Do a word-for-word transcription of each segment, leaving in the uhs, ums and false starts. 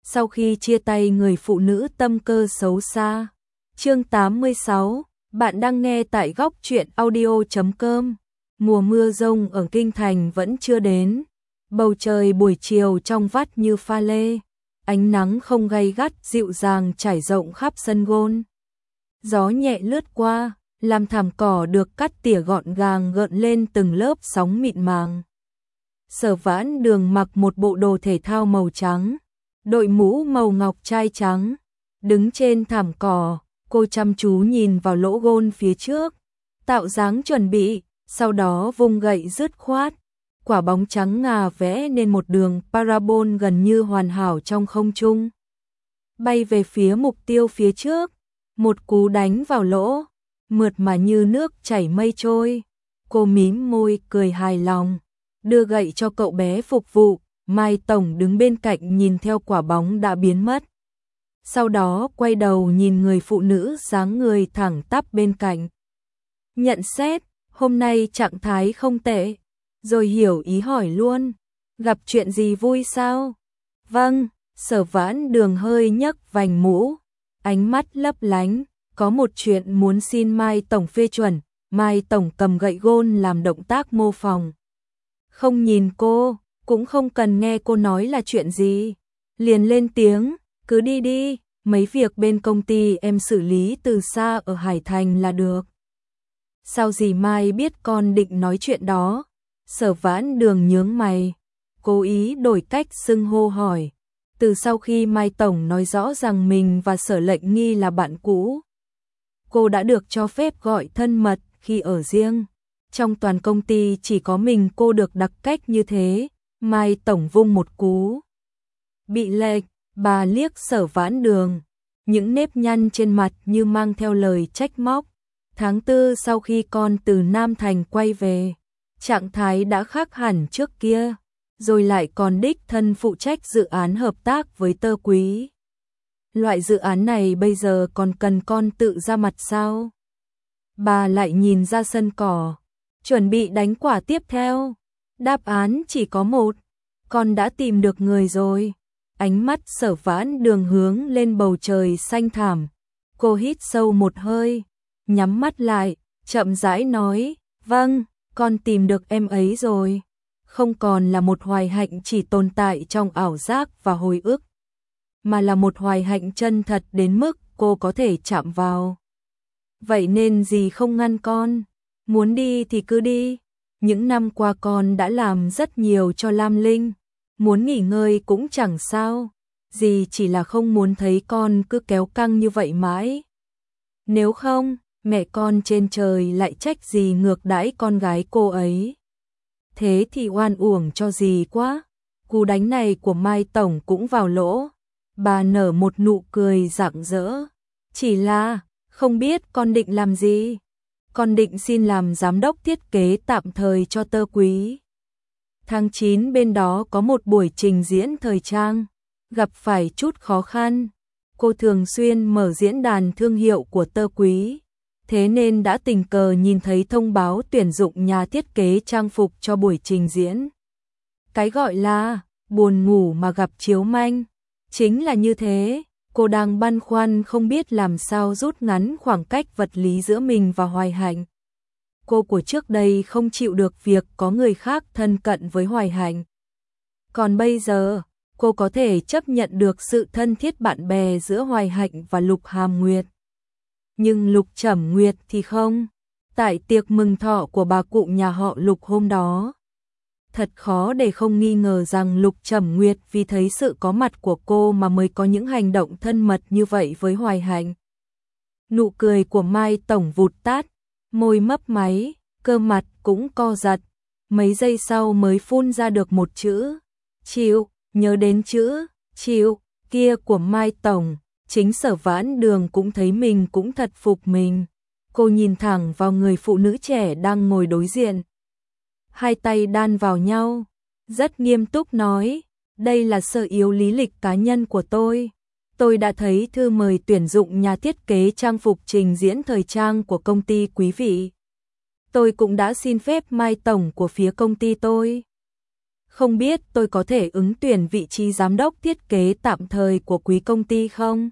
sau khi chia tay người phụ nữ tâm cơ xấu xa. Chương tám mươi sáu, bạn đang nghe tại góc truyện audio chấm com. Mùa mưa rông ở Kinh Thành vẫn chưa đến. Bầu trời buổi chiều trong vắt như pha lê. Ánh nắng không gay gắt dịu dàng trải rộng khắp sân golf. Gió nhẹ lướt qua, làm thảm cỏ được cắt tỉa gọn gàng gợn lên từng lớp sóng mịn màng. Sở Vãn Đường mặc một bộ đồ thể thao màu trắng, đội mũ màu ngọc trai trắng, đứng trên thảm cỏ, cô chăm chú nhìn vào lỗ golf phía trước, tạo dáng chuẩn bị, sau đó vung gậy dứt khoát, quả bóng trắng ngà vẽ nên một đường parabol gần như hoàn hảo trong không trung. Bay về phía mục tiêu phía trước, một cú đánh vào lỗ, mượt mà như nước chảy mây trôi. Cô mím môi cười hài lòng, đưa gậy cho cậu bé phục vụ. Mai Tổng đứng bên cạnh nhìn theo quả bóng đã biến mất. Sau đó quay đầu nhìn người phụ nữ dáng người thẳng tắp bên cạnh. Nhận xét, hôm nay trạng thái không tệ, rồi hiểu ý hỏi luôn. Gặp chuyện gì vui sao? Vâng, Sở Vãn Đường hơi nhấc vành mũ, ánh mắt lấp lánh, có một chuyện muốn xin Mai Tổng phê chuẩn. Mai Tổng cầm gậy golf làm động tác mô phỏng. Không nhìn cô, cũng không cần nghe cô nói là chuyện gì. Liền lên tiếng, cứ đi đi, mấy việc bên công ty em xử lý từ xa ở Hải Thành là được. Sao dì Mai biết con định nói chuyện đó? Sở Vãn Đường nhướng mày, cố ý đổi cách xưng hô hỏi. Từ sau khi Mai Tổng nói rõ rằng mình và Sở Lệnh Nghi là bạn cũ, cô đã được cho phép gọi thân mật khi ở riêng. Trong toàn công ty chỉ có mình cô được đặc cách như thế. Mai Tổng vung một cú bị lệch, bà liếc Sở Vãn Đường, những nếp nhăn trên mặt như mang theo lời trách móc. Tháng tư sau khi con từ Nam Thành quay về, trạng thái đã khác hẳn trước kia, rồi lại còn đích thân phụ trách dự án hợp tác với Tơ Quý. Loại dự án này bây giờ còn cần con tự ra mặt sao? Bà lại nhìn ra sân cỏ, chuẩn bị đánh quả tiếp theo. Đáp án chỉ có một, con đã tìm được người rồi. Ánh mắt Sở Vãn Đường hướng lên bầu trời xanh thẳm. Cô hít sâu một hơi, nhắm mắt lại, chậm rãi nói, vâng, con tìm được em ấy rồi. Không còn là một hoài hạnh chỉ tồn tại trong ảo giác và hồi ức, mà là một hoài hạnh chân thật đến mức cô có thể chạm vào. Vậy nên dì không ngăn con, muốn đi thì cứ đi. Những năm qua con đã làm rất nhiều cho Lam Linh, muốn nghỉ ngơi cũng chẳng sao, dì chỉ là không muốn thấy con cứ kéo căng như vậy mãi. Nếu không, mẹ con trên trời lại trách dì ngược đãi con gái cô ấy. Thế thì oan uổng cho dì quá. Cú đánh này của Mai Tổng cũng vào lỗ. Bà nở một nụ cười rạng rỡ. Chỉ là, không biết con định làm gì? Con định xin làm giám đốc thiết kế tạm thời cho Tơ Quý. Tháng chín bên đó có một buổi trình diễn thời trang, gặp phải chút khó khăn. Cô thường xuyên mở diễn đàn thương hiệu của Tơ Quý, thế nên đã tình cờ nhìn thấy thông báo tuyển dụng nhà thiết kế trang phục cho buổi trình diễn. Cái gọi là buồn ngủ mà gặp chiếu manh, chính là như thế. Cô đang băn khoăn không biết làm sao rút ngắn khoảng cách vật lý giữa mình và Hoài Hạnh. Cô của trước đây không chịu được việc có người khác thân cận với Hoài Hạnh. Còn bây giờ, cô có thể chấp nhận được sự thân thiết bạn bè giữa Hoài Hạnh và Lục Hàm Nguyệt. Nhưng Lục Trầm Nguyệt thì không. Tại tiệc mừng thọ của bà cụ nhà họ Lục hôm đó, thật khó để không nghi ngờ rằng Lục Trầm Nguyệt vì thấy sự có mặt của cô mà mới có những hành động thân mật như vậy với Hoài Hạnh. Nụ cười của Mai Tổng vụt tắt, môi mấp máy, cơ mặt cũng co giật. Mấy giây sau mới phun ra được một chữ, chịu. Nhớ đến chữ chịu kia của Mai Tổng, chính Sở Vãn Đường cũng thấy mình cũng thật phục mình. Cô nhìn thẳng vào người phụ nữ trẻ đang ngồi đối diện, hai tay đan vào nhau, rất nghiêm túc nói, đây là sơ yếu lý lịch cá nhân của tôi. Tôi đã thấy thư mời tuyển dụng nhà thiết kế trang phục trình diễn thời trang của công ty quý vị. Tôi cũng đã xin phép Mai Tổng của phía công ty tôi. Không biết tôi có thể ứng tuyển vị trí giám đốc thiết kế tạm thời của quý công ty không?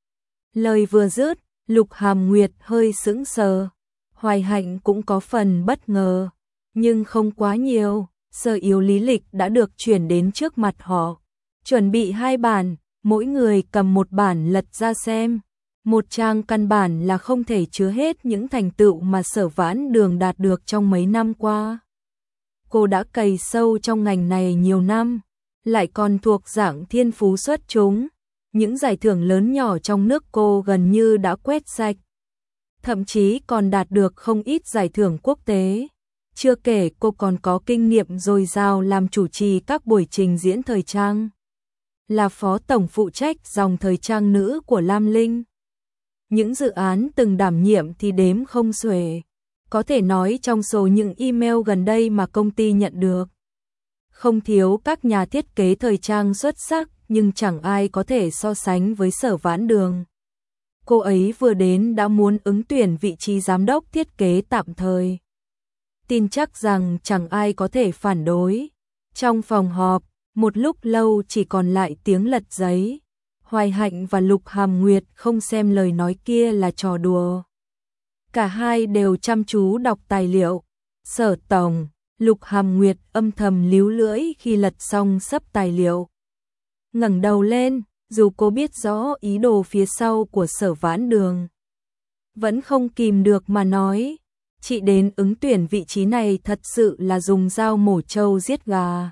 Lời vừa dứt, Lục Hàm Nguyệt hơi sững sờ. Hoài Hạnh cũng có phần bất ngờ, nhưng không quá nhiều. Sơ yếu lý lịch đã được chuyển đến trước mặt họ. Chuẩn bị hai bản, mỗi người cầm một bản lật ra xem. Một trang căn bản là không thể chứa hết những thành tựu mà Sở Vãn Đường đạt được trong mấy năm qua. Cô đã cày sâu trong ngành này nhiều năm, lại còn thuộc dạng thiên phú xuất chúng. Những giải thưởng lớn nhỏ trong nước cô gần như đã quét sạch. Thậm chí còn đạt được không ít giải thưởng quốc tế. Chưa kể cô còn có kinh nghiệm dồi dào làm chủ trì các buổi trình diễn thời trang. Là phó tổng phụ trách dòng thời trang nữ của Lam Linh. Những dự án từng đảm nhiệm thì đếm không xuể. Có thể nói trong số những email gần đây mà công ty nhận được, không thiếu các nhà thiết kế thời trang xuất sắc, nhưng chẳng ai có thể so sánh với Sở Vãn Đường. Cô ấy vừa đến đã muốn ứng tuyển vị trí giám đốc thiết kế tạm thời. Tin chắc rằng chẳng ai có thể phản đối. Trong phòng họp, một lúc lâu chỉ còn lại tiếng lật giấy. Hoài Hạnh và Lục Hàm Nguyệt không xem lời nói kia là trò đùa. Cả hai đều chăm chú đọc tài liệu. Sở tổng, Lục Hàm Nguyệt âm thầm líu lưỡi khi lật xong sấp tài liệu. Ngẩng đầu lên, dù cô biết rõ ý đồ phía sau của Sở Vãn Đường, vẫn không kìm được mà nói, chị đến ứng tuyển vị trí này thật sự là dùng dao mổ trâu giết gà.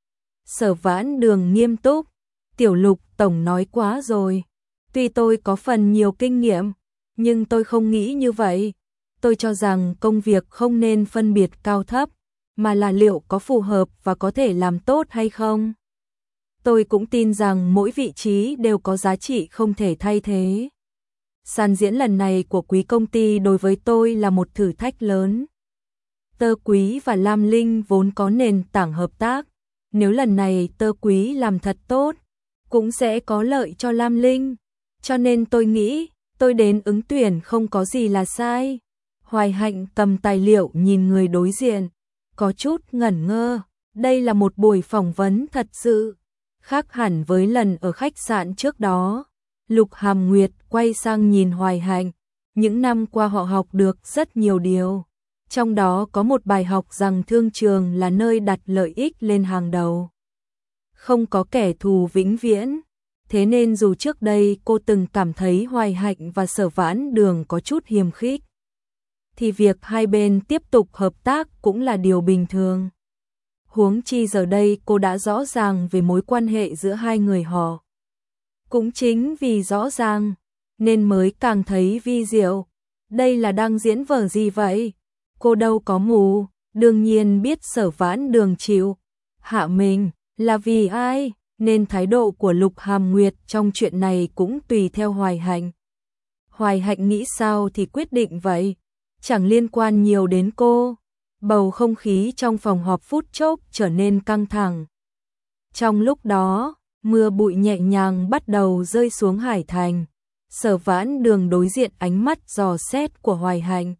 Sở Vãn Đường nghiêm túc, Tiểu Lục tổng nói quá rồi. Tuy tôi có phần nhiều kinh nghiệm, nhưng tôi không nghĩ như vậy. Tôi cho rằng công việc không nên phân biệt cao thấp, mà là liệu có phù hợp và có thể làm tốt hay không. Tôi cũng tin rằng mỗi vị trí đều có giá trị không thể thay thế. Sàn diễn lần này của quý công ty đối với tôi là một thử thách lớn. Tơ Quý và Lam Linh vốn có nền tảng hợp tác. Nếu lần này Tơ Quý làm thật tốt, cũng sẽ có lợi cho Lam Linh. Cho nên tôi nghĩ, tôi đến ứng tuyển không có gì là sai. Hoài Hạnh cầm tài liệu nhìn người đối diện, có chút ngẩn ngơ. Đây là một buổi phỏng vấn thật sự, khác hẳn với lần ở khách sạn trước đó. Lục Hàm Nguyệt quay sang nhìn Hoài Hạnh. Những năm qua họ học được rất nhiều điều. Trong đó có một bài học rằng thương trường là nơi đặt lợi ích lên hàng đầu. Không có kẻ thù vĩnh viễn. Thế nên dù trước đây cô từng cảm thấy Hoài Hạnh và Sở Vãn Đường có chút hiềm khích, thì việc hai bên tiếp tục hợp tác cũng là điều bình thường. Huống chi giờ đây cô đã rõ ràng về mối quan hệ giữa hai người họ. Cũng chính vì rõ ràng, nên mới càng thấy vi diệu. Đây là đang diễn vở gì vậy? Cô đâu có mù, đương nhiên biết Sở Vãn Đường chịu hạ mình là vì ai, nên thái độ của Lục Hàm Nguyệt trong chuyện này cũng tùy theo Hoài Hạnh. Hoài Hạnh nghĩ sao thì quyết định vậy, chẳng liên quan nhiều đến cô. Bầu không khí trong phòng họp phút chốc trở nên căng thẳng. Trong lúc đó, mưa bụi nhẹ nhàng bắt đầu rơi xuống Hải Thành. Sở Vãn Đường đối diện ánh mắt dò xét của Hoài Hạnh.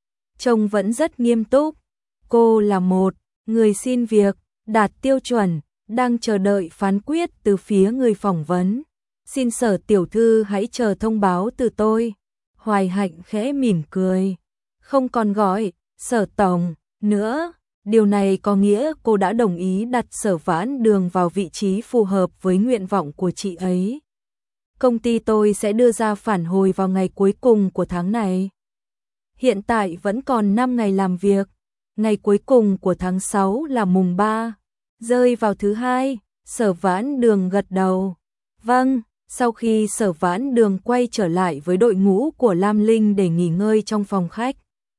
Trông vẫn rất nghiêm túc. Cô là một người xin việc, đạt tiêu chuẩn, đang chờ đợi phán quyết từ phía người phỏng vấn. Xin Sở tiểu thư hãy chờ thông báo từ tôi. Hoài Hạnh khẽ mỉm cười. Không còn gọi Sở tổng nữa. Điều này có nghĩa cô đã đồng ý đặt Sở Vãn Đường vào vị trí phù hợp với nguyện vọng của chị ấy. Công ty tôi sẽ đưa ra phản hồi vào ngày cuối cùng của tháng này. Hiện tại vẫn còn năm ngày làm việc. Ngày cuối cùng của tháng sáu là mùng ba. Rơi vào thứ hai. Sở Vãn Đường gật đầu. Vâng. Sau khi Sở Vãn Đường quay trở lại với đội ngũ của Lam Linh để nghỉ ngơi trong phòng khách,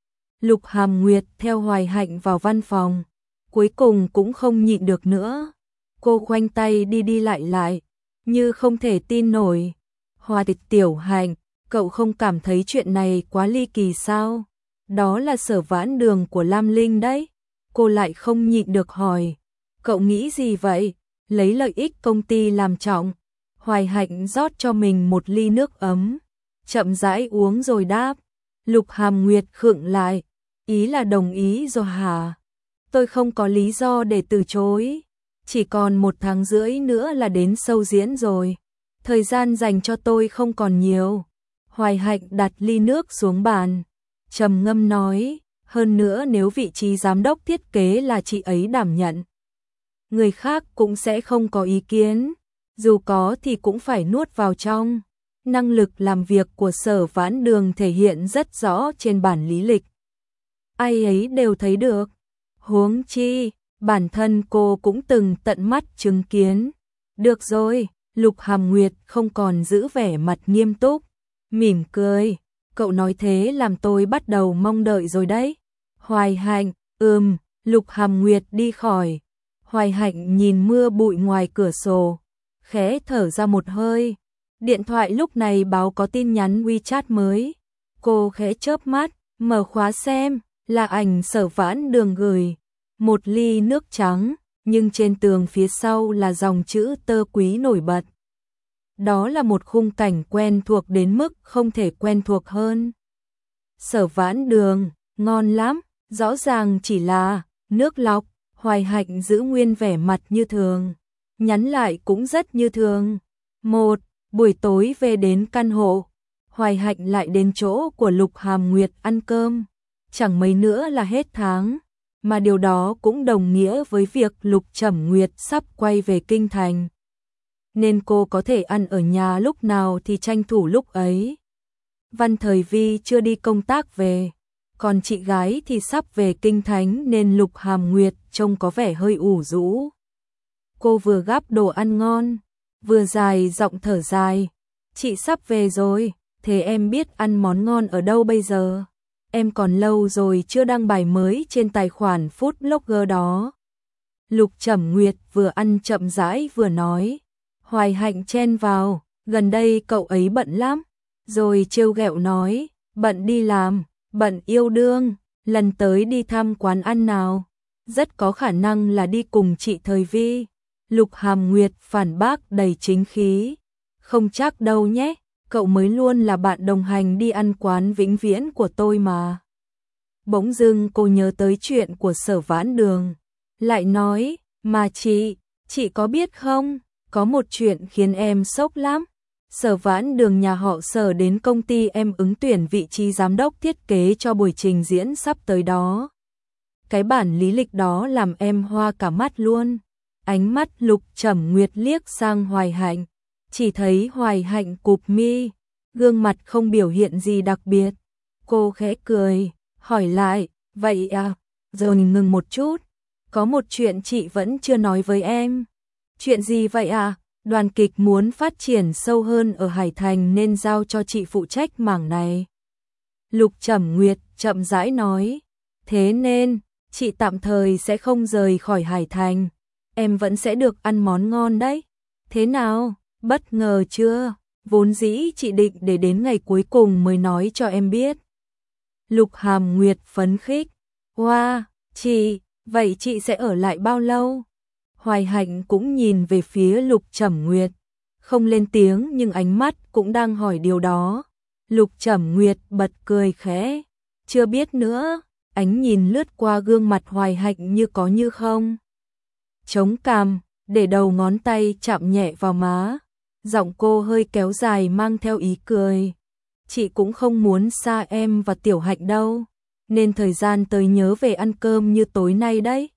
Lục Hàm Nguyệt theo Hoài Hạnh vào văn phòng. Cuối cùng cũng không nhịn được nữa. Cô khoanh tay đi đi lại lại, như không thể tin nổi. Hoa Tịch Tiểu Hạnh, cậu không cảm thấy chuyện này quá ly kỳ sao? Đó là Sở Vãn Đường của Lam Linh đấy. Cô lại không nhịn được hỏi. Cậu nghĩ gì vậy? Lấy lợi ích công ty làm trọng. Hoài Hạnh rót cho mình một ly nước ấm, chậm rãi uống rồi đáp. Lục Hàm Nguyệt khựng lại. Ý là đồng ý rồi hả? Tôi không có lý do để từ chối. chỉ còn một tháng rưỡi nữa là đến show diễn rồi. Thời gian dành cho tôi không còn nhiều. Hoài Hạnh đặt ly nước xuống bàn, trầm ngâm nói, hơn nữa nếu vị trí giám đốc thiết kế là chị ấy đảm nhận, người khác cũng sẽ không có ý kiến, dù có thì cũng phải nuốt vào trong. Năng lực làm việc của Sở Vãn Đường thể hiện rất rõ trên bản lý lịch. Ai ấy đều thấy được. Huống chi, bản thân cô cũng từng tận mắt chứng kiến. Được rồi, Lục Hàm Nguyệt không còn giữ vẻ mặt nghiêm túc, mỉm cười. Cậu nói thế làm tôi bắt đầu mong đợi rồi đấy. Hoài Hạnh, ừm, Lục Hàm Nguyệt đi khỏi. Hoài Hạnh nhìn mưa bụi ngoài cửa sổ, khẽ thở ra một hơi. Điện thoại lúc này báo có tin nhắn WeChat mới. Cô khẽ chớp mắt, mở khóa xem, là ảnh Sở Vãn Đường gửi. Một ly nước trắng, nhưng trên tường phía sau là dòng chữ tơ quý nổi bật. Đó là một khung cảnh quen thuộc đến mức không thể quen thuộc hơn. Sở Vãn Đường, ngon lắm, rõ ràng chỉ là nước lọc. Hoài Hạnh giữ nguyên vẻ mặt như thường, nhắn lại cũng rất như thường. Một, buổi tối về đến căn hộ, Hoài Hạnh lại đến chỗ của Lục Hàm Nguyệt ăn cơm. Chẳng mấy nữa là hết tháng, mà điều đó cũng đồng nghĩa với việc Lục Trầm Nguyệt sắp quay về kinh thành. Nên cô có thể ăn ở nhà lúc nào thì tranh thủ lúc ấy. Văn Thời Vi chưa đi công tác về, còn chị gái thì sắp về kinh thành nên Lục Hàm Nguyệt trông có vẻ hơi ủ rũ. Cô vừa gắp đồ ăn ngon, vừa dài giọng thở dài. Chị sắp về rồi, thế em biết ăn món ngon ở đâu bây giờ? Em còn lâu rồi chưa đăng bài mới trên tài khoản food blogger đó. Lục Trầm Nguyệt vừa ăn chậm rãi vừa nói. Hoài Hạnh chen vào, gần đây cậu ấy bận lắm. Rồi trêu ghẹo nói, bận đi làm, bận yêu đương, lần tới đi thăm quán ăn nào? Rất có khả năng là đi cùng chị Thời Vi. Lục Hàm Nguyệt phản bác đầy chính khí. Không chắc đâu nhé, cậu mới luôn là bạn đồng hành đi ăn quán vĩnh viễn của tôi mà. Bỗng dưng cô nhớ tới chuyện của Sở Vãn Đường, lại nói, mà chị, chị có biết không, có một chuyện khiến em sốc lắm. Sở Vãn Đường nhà họ Sở đến công ty em ứng tuyển vị trí giám đốc thiết kế cho buổi trình diễn sắp tới đó. Cái bản lý lịch đó làm em hoa cả mắt luôn. Ánh mắt Lục Trầm Nguyệt liếc sang Hoài Hạnh, chỉ thấy Hoài Hạnh cụp mi, gương mặt không biểu hiện gì đặc biệt. Cô khẽ cười, hỏi lại, vậy à, rồi ngừng một chút, có một chuyện chị vẫn chưa nói với em. Chuyện gì vậy à? Đoàn kịch muốn phát triển sâu hơn ở Hải Thành nên giao cho chị phụ trách mảng này. Lục Trầm Nguyệt chậm rãi nói, thế nên, chị tạm thời sẽ không rời khỏi Hải Thành, em vẫn sẽ được ăn món ngon đấy. Thế nào, bất ngờ chưa? Vốn dĩ chị định để đến ngày cuối cùng mới nói cho em biết. Lục Hàm Nguyệt phấn khích, wow, chị, vậy chị sẽ ở lại bao lâu? Hoài Hạnh cũng nhìn về phía Lục Trầm Nguyệt, không lên tiếng nhưng ánh mắt cũng đang hỏi điều đó. Lục Trầm Nguyệt bật cười khẽ, chưa biết nữa, ánh nhìn lướt qua gương mặt Hoài Hạnh như có như không. Chống cằm, để đầu ngón tay chạm nhẹ vào má, giọng cô hơi kéo dài mang theo ý cười. Chị cũng không muốn xa em và Tiểu Hạnh đâu, nên thời gian tới nhớ về ăn cơm như tối nay đấy.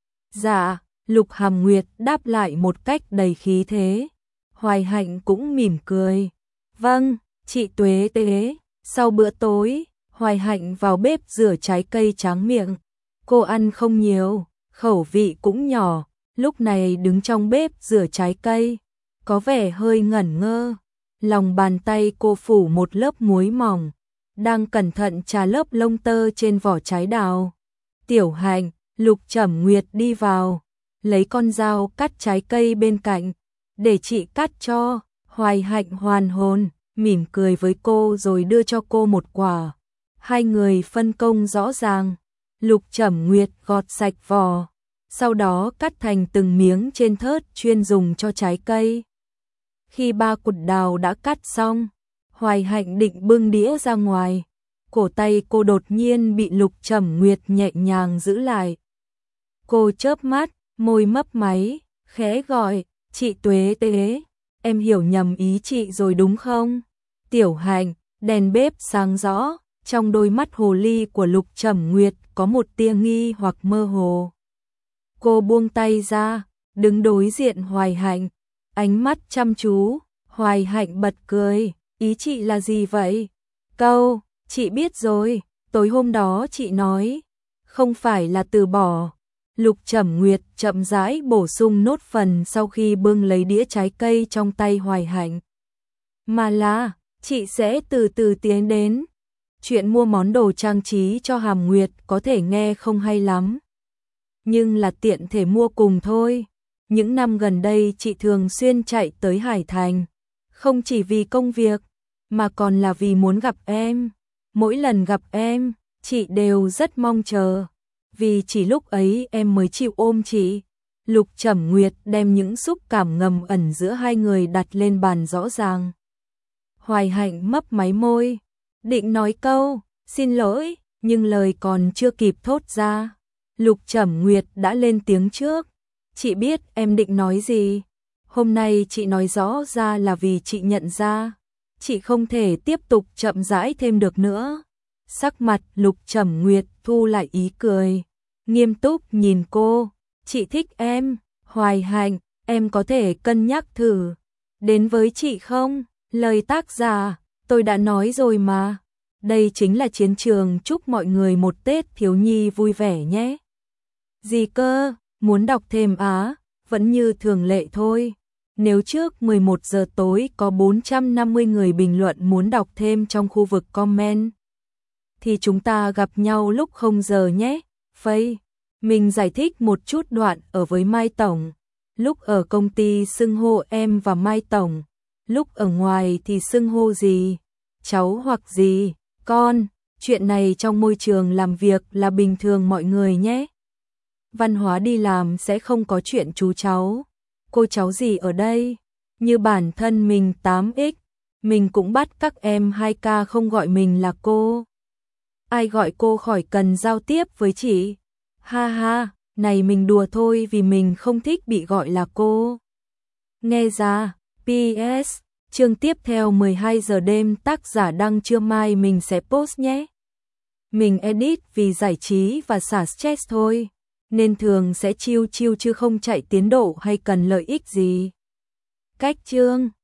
Dạ. Lục Hàm Nguyệt đáp lại một cách đầy khí thế. Hoài Hạnh cũng mỉm cười. Vâng, chị Tuế Tế. Sau bữa tối, Hoài Hạnh vào bếp rửa trái cây tráng miệng. Cô ăn không nhiều, khẩu vị cũng nhỏ, lúc này đứng trong bếp rửa trái cây, có vẻ hơi ngẩn ngơ. Lòng bàn tay cô phủ một lớp muối mỏng, đang cẩn thận chà lớp lông tơ trên vỏ trái đào. Tiểu Hạnh, Lục Trầm Nguyệt đi vào, lấy con dao cắt trái cây bên cạnh, để chị cắt cho. Hoài Hạnh hoàn hồn, mỉm cười với cô rồi đưa cho cô một quả. Hai người phân công rõ ràng. Lục Trầm Nguyệt gọt sạch vỏ, sau đó cắt thành từng miếng trên thớt chuyên dùng cho trái cây. Khi ba cụt đào đã cắt xong, Hoài Hạnh định bưng đĩa ra ngoài. Cổ tay cô đột nhiên bị Lục Trầm Nguyệt nhẹ nhàng giữ lại. Cô chớp mắt, môi mấp máy, khẽ gọi, chị Tuế Tế, em hiểu nhầm ý chị rồi đúng không? Tiểu Hạnh, đèn bếp sáng rõ, trong đôi mắt hồ ly của Lục Trầm Nguyệt có một tia nghi hoặc mơ hồ. Cô buông tay ra, đứng đối diện Hoài Hạnh, ánh mắt chăm chú. Hoài Hạnh bật cười, ý chị là gì vậy? Câu, chị biết rồi, tối hôm đó chị nói, không phải là từ bỏ. Lục Trầm Nguyệt chậm rãi bổ sung nốt phần sau khi bưng lấy đĩa trái cây trong tay Hoài Hạnh. Mà là, chị sẽ từ từ tiến đến. Chuyện mua món đồ trang trí cho Hàm Nguyệt có thể nghe không hay lắm, nhưng là tiện thể mua cùng thôi. Những năm gần đây chị thường xuyên chạy tới Hải Thành, không chỉ vì công việc, mà còn là vì muốn gặp em. Mỗi lần gặp em, chị đều rất mong chờ, vì chỉ lúc ấy em mới chịu ôm chị. Lục Trầm Nguyệt đem những xúc cảm ngầm ẩn giữa hai người đặt lên bàn rõ ràng. Hoài Hạnh mấp máy môi, định nói câu, xin lỗi, nhưng lời còn chưa kịp thốt ra. Lục Trầm Nguyệt đã lên tiếng trước, chị biết em định nói gì. Hôm nay chị nói rõ ra là vì chị nhận ra, chị không thể tiếp tục chậm rãi thêm được nữa. Sắc mặt Lục Trầm Nguyệt thu lại ý cười, nghiêm túc nhìn cô, chị thích em, Hoài Hạnh, em có thể cân nhắc thử đến với chị không? Lời tác giả, tôi đã nói rồi mà. Đây chính là chiến trường, chúc mọi người một Tết thiếu nhi vui vẻ nhé. Gì cơ, muốn đọc thêm á? Vẫn như thường lệ thôi. Nếu trước mười một giờ tối có bốn trăm năm mươi người bình luận muốn đọc thêm trong khu vực comment, thì chúng ta gặp nhau lúc không giờ nhé. Phây, mình giải thích một chút đoạn ở với Mai Tổng. Lúc ở công ty xưng hô em và Mai Tổng, lúc ở ngoài thì xưng hô gì? Cháu hoặc gì? Con, chuyện này trong môi trường làm việc là bình thường mọi người nhé. Văn hóa đi làm sẽ không có chuyện chú cháu, cô cháu gì ở đây. Như bản thân mình tám x, mình cũng bắt các em hai k không gọi mình là cô. Ai gọi cô khỏi cần giao tiếp với chị. Ha ha, này mình đùa thôi vì mình không thích bị gọi là cô. Nghe ra, pê ét, chương tiếp theo mười hai giờ đêm tác giả đăng trưa mai mình sẽ post nhé. Mình edit vì giải trí và xả stress thôi, nên thường sẽ chill chill chứ không chạy tiến độ hay cần lợi ích gì. Cách chương